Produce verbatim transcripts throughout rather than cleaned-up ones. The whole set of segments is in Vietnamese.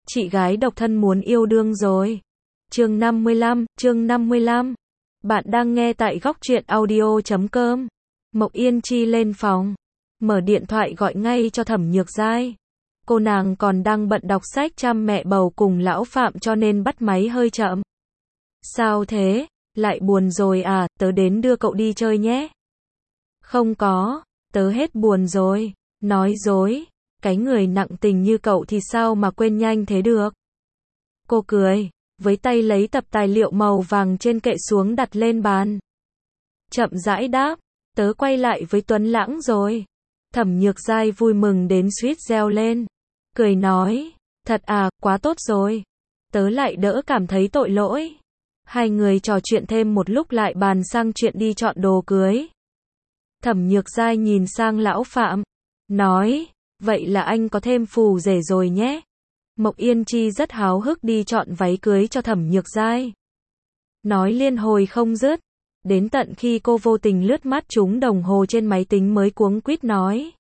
Chị gái độc thân muốn yêu đương rồi. Chương năm mươi lăm, chương năm mươi lăm. Bạn đang nghe tại góc truyện audio chấm com. Mộc Yên Chi lên phòng, mở điện thoại gọi ngay cho Thẩm Nhược Giai. Cô nàng còn đang bận đọc sách chăm mẹ bầu cùng lão Phạm cho nên bắt máy hơi chậm. Sao thế? Lại buồn rồi à, tớ đến đưa cậu đi chơi nhé. Không có, tớ hết buồn rồi. Nói dối, cái người nặng tình như cậu thì sao mà quên nhanh thế được. Cô cười, với tay lấy tập tài liệu màu vàng trên kệ xuống đặt lên bàn. Chậm rãi đáp, tớ quay lại với Tuấn Lãng rồi. Thẩm Nhược Giai vui mừng đến suýt reo lên. Cười nói, thật à, quá tốt rồi. Tớ lại đỡ cảm thấy tội lỗi. Hai người trò chuyện thêm một lúc lại bàn sang chuyện đi chọn đồ cưới. Thẩm Nhược Giai nhìn sang lão Phạm, nói, vậy là anh có thêm phù rể rồi nhé. Mộc Yên Chi rất háo hức đi chọn váy cưới cho Thẩm Nhược Giai. Nói liên hồi không dứt, đến tận khi cô vô tình lướt mắt trúng đồng hồ trên máy tính mới cuống quýt nói.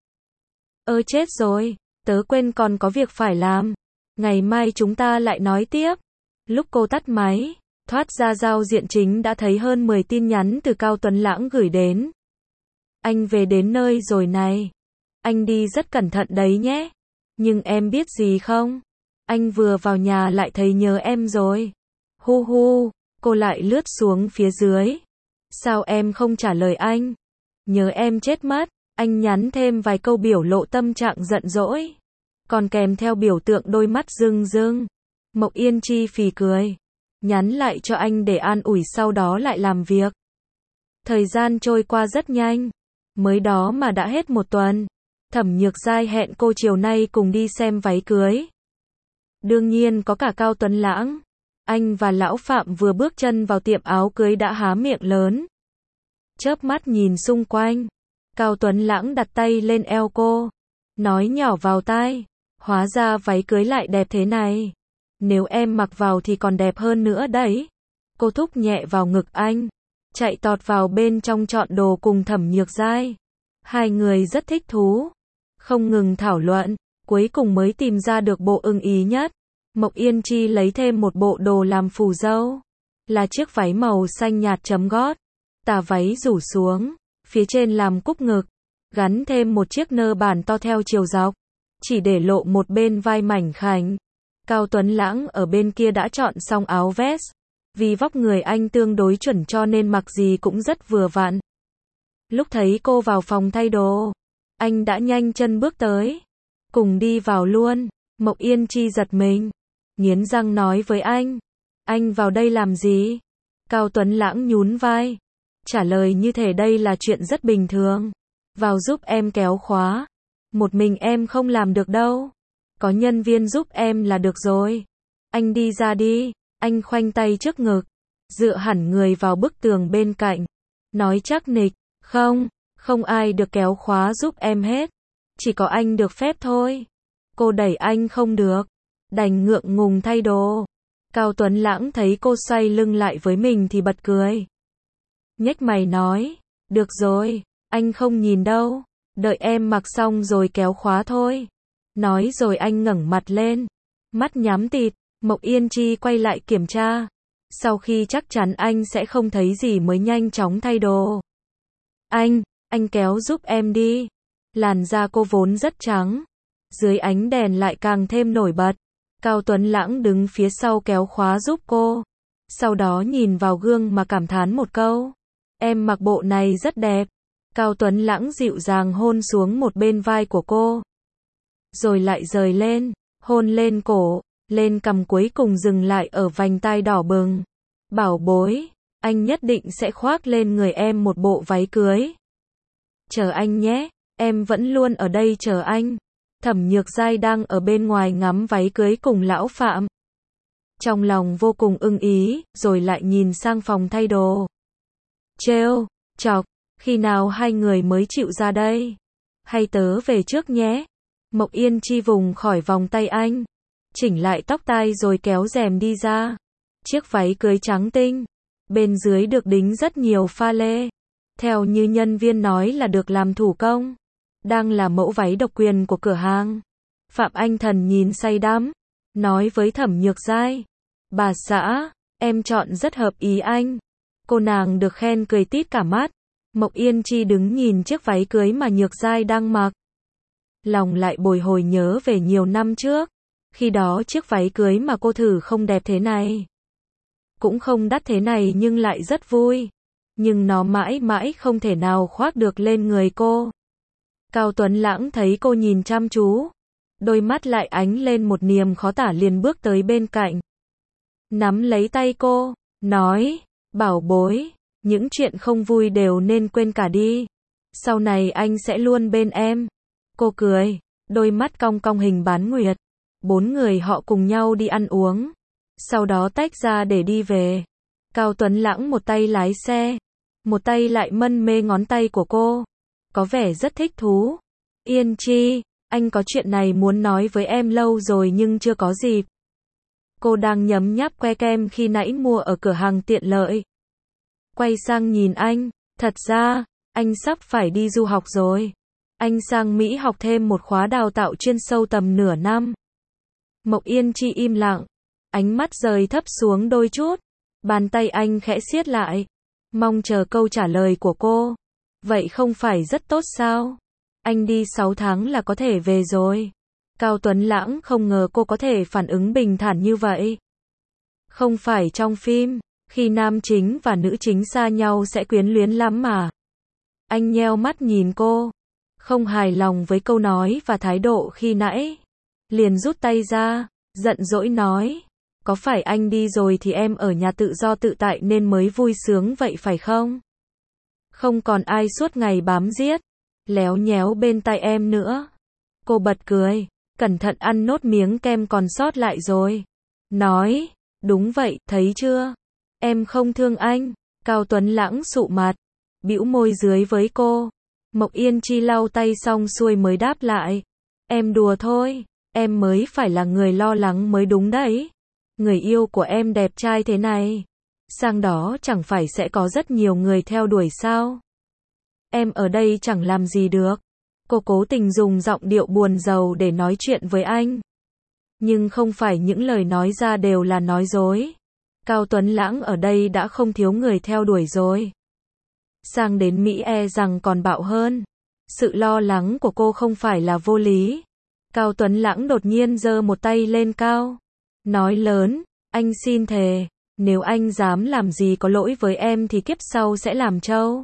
Ơ chết rồi, tớ quên còn có việc phải làm. Ngày mai chúng ta lại nói tiếp. Lúc cô tắt máy, thoát ra giao diện chính đã thấy hơn mười tin nhắn từ Cao Tuấn Lãng gửi đến. Anh về đến nơi rồi này. Anh đi rất cẩn thận đấy nhé. Nhưng em biết gì không? Anh vừa vào nhà lại thấy nhớ em rồi. Hu hu, cô lại lướt xuống phía dưới. Sao em không trả lời anh? Nhớ em chết mất. Anh nhắn thêm vài câu biểu lộ tâm trạng giận dỗi. Còn kèm theo biểu tượng đôi mắt rưng rưng. Mộc Yên Chi phì cười. Nhắn lại cho anh để an ủi sau đó lại làm việc. Thời gian trôi qua rất nhanh. Mới đó mà đã hết một tuần. Thẩm Nhược Giai hẹn cô chiều nay cùng đi xem váy cưới. Đương nhiên có cả Cao Tuấn Lãng. Anh và lão Phạm vừa bước chân vào tiệm áo cưới đã há miệng lớn. Chớp mắt nhìn xung quanh. Cao Tuấn Lãng đặt tay lên eo cô. Nói nhỏ vào tai. Hóa ra váy cưới lại đẹp thế này. Nếu em mặc vào thì còn đẹp hơn nữa đấy. Cô thúc nhẹ vào ngực anh. Chạy tọt vào bên trong chọn đồ cùng Thẩm Nhược Giai. Hai người rất thích thú. Không ngừng thảo luận. Cuối cùng mới tìm ra được bộ ưng ý nhất. Mộc Yên Chi lấy thêm một bộ đồ làm phù dâu. Là chiếc váy màu xanh nhạt chấm gót. Tà váy rủ xuống. Phía trên làm cúc ngực. Gắn thêm một chiếc nơ bản to theo chiều dọc. Chỉ để lộ một bên vai mảnh khảnh. Cao Tuấn Lãng ở bên kia đã chọn xong áo vest. Vì vóc người anh tương đối chuẩn cho nên mặc gì cũng rất vừa vặn. Lúc thấy cô vào phòng thay đồ, anh đã nhanh chân bước tới. Cùng đi vào luôn. Mộc Yên Chi giật mình. Nghiến răng nói với anh. Anh vào đây làm gì? Cao Tuấn Lãng nhún vai. Trả lời như thể đây là chuyện rất bình thường. Vào giúp em kéo khóa. Một mình em không làm được đâu. Có nhân viên giúp em là được rồi. Anh đi ra đi. Anh khoanh tay trước ngực. Dựa hẳn người vào bức tường bên cạnh. Nói chắc nịch. Không, không ai được kéo khóa giúp em hết. Chỉ có anh được phép thôi. Cô đẩy anh không được. Đành ngượng ngùng thay đồ. Cao Tuấn Lãng thấy cô xoay lưng lại với mình thì bật cười. Nhếch mày nói. Được rồi, anh không nhìn đâu. Đợi em mặc xong rồi kéo khóa thôi. Nói rồi anh ngẩng mặt lên. Mắt nhắm tịt. Mộc Yên Chi quay lại kiểm tra. Sau khi chắc chắn anh sẽ không thấy gì mới nhanh chóng thay đồ. Anh, anh kéo giúp em đi. Làn da cô vốn rất trắng. Dưới ánh đèn lại càng thêm nổi bật. Cao Tuấn Lãng đứng phía sau kéo khóa giúp cô. Sau đó nhìn vào gương mà cảm thán một câu. Em mặc bộ này rất đẹp. Cao Tuấn Lãng dịu dàng hôn xuống một bên vai của cô. Rồi lại rời lên, hôn lên cổ, lên cằm cuối cùng dừng lại ở vành tai đỏ bừng. Bảo bối, anh nhất định sẽ khoác lên người em một bộ váy cưới. Chờ anh nhé, em vẫn luôn ở đây chờ anh. Thẩm Nhược Giai đang ở bên ngoài ngắm váy cưới cùng lão Phạm. Trong lòng vô cùng ưng ý, rồi lại nhìn sang phòng thay đồ. Trêu, chọc, khi nào hai người mới chịu ra đây? Hay tớ về trước nhé? Mộc Yên Chi vùng khỏi vòng tay anh. Chỉnh lại tóc tai rồi kéo rèm đi ra. Chiếc váy cưới trắng tinh. Bên dưới được đính rất nhiều pha lê. Theo như nhân viên nói là được làm thủ công. Đang là mẫu váy độc quyền của cửa hàng. Phạm Anh Thần nhìn say đắm. nói với Thẩm Nhược Giai. Bà xã, em chọn rất hợp ý anh. Cô nàng được khen cười tít cả mắt. Mộc Yên Chi đứng nhìn chiếc váy cưới mà Nhược Giai đang mặc. Lòng lại bồi hồi nhớ về nhiều năm trước. Khi đó chiếc váy cưới mà cô thử không đẹp thế này. Cũng không đắt thế này nhưng lại rất vui. Nhưng nó mãi mãi không thể nào khoác được lên người cô. Cao Tuấn Lãng thấy cô nhìn chăm chú. Đôi mắt lại ánh lên một niềm khó tả liền bước tới bên cạnh. Nắm lấy tay cô, nói, bảo bối, những chuyện không vui đều nên quên cả đi. Sau này anh sẽ luôn bên em. Cô cười, đôi mắt cong cong hình bán nguyệt. Bốn người họ cùng nhau đi ăn uống. Sau đó tách ra để đi về. Cao Tuấn Lãng một tay lái xe, một tay lại mân mê ngón tay của cô. Có vẻ rất thích thú. Yên Chi, anh có chuyện này muốn nói với em lâu rồi nhưng chưa có dịp. Cô đang nhấm nháp que kem khi nãy mua ở cửa hàng tiện lợi. Quay sang nhìn anh, thật ra, anh sắp phải đi du học rồi. Anh sang Mỹ học thêm một khóa đào tạo chuyên sâu tầm nửa năm. Mộc Yên Chi im lặng, ánh mắt rời thấp xuống đôi chút. Bàn tay anh khẽ siết lại, mong chờ câu trả lời của cô. Vậy không phải rất tốt sao? Anh đi sáu tháng là có thể về rồi. Cao Tuấn Lãng không ngờ cô có thể phản ứng bình thản như vậy. Không phải trong phim, khi nam chính và nữ chính xa nhau sẽ quyến luyến lắm mà. Anh nheo mắt nhìn cô, không hài lòng với câu nói và thái độ khi nãy. Liền rút tay ra, giận dỗi nói. Có phải anh đi rồi thì em ở nhà tự do tự tại nên mới vui sướng vậy phải không? Không còn ai suốt ngày bám giết, léo nhéo bên tai em nữa. Cô bật cười, cẩn thận ăn nốt miếng kem còn sót lại rồi. Nói, đúng vậy, thấy chưa? Em không thương anh. Cao Tuấn Lãng sụ mặt, bĩu môi dưới với cô. Mộc Yên Chi lau tay xong xuôi mới đáp lại. Em đùa thôi, em mới phải là người lo lắng mới đúng đấy. Người yêu của em đẹp trai thế này, sang đó chẳng phải sẽ có rất nhiều người theo đuổi sao? Em ở đây chẳng làm gì được. Cô cố tình dùng giọng điệu buồn rầu để nói chuyện với anh. Nhưng không phải những lời nói ra đều là nói dối. Cao Tuấn Lãng ở đây đã không thiếu người theo đuổi rồi. Sang đến Mỹ e rằng còn bạo hơn. Sự lo lắng của cô không phải là vô lý. Cao Tuấn Lãng đột nhiên giơ một tay lên cao. Nói lớn, anh xin thề, nếu anh dám làm gì có lỗi với em thì kiếp sau sẽ làm trâu.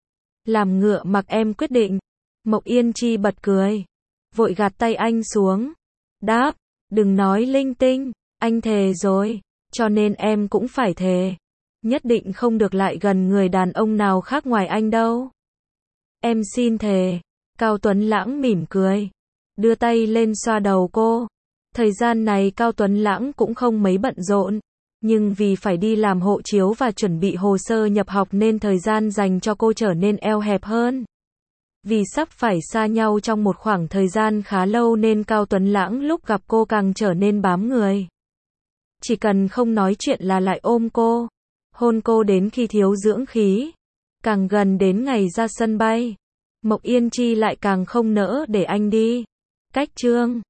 Làm ngựa mặc em quyết định. Mộc Yên Chi bật cười, vội gạt tay anh xuống. Đáp, đừng nói linh tinh, anh thề rồi, cho nên em cũng phải thề. Nhất định không được lại gần người đàn ông nào khác ngoài anh đâu. Em xin thề. Cao Tuấn Lãng mỉm cười, đưa tay lên xoa đầu cô. Thời gian này Cao Tuấn Lãng cũng không mấy bận rộn, nhưng vì phải đi làm hộ chiếu và chuẩn bị hồ sơ nhập học nên thời gian dành cho cô trở nên eo hẹp hơn. Vì sắp phải xa nhau trong một khoảng thời gian khá lâu nên Cao Tuấn Lãng lúc gặp cô càng trở nên bám người. Chỉ cần không nói chuyện là lại ôm cô, hôn cô đến khi thiếu dưỡng khí. Càng gần đến ngày ra sân bay, Mộc Yên Chi lại càng không nỡ để anh đi. Cách chương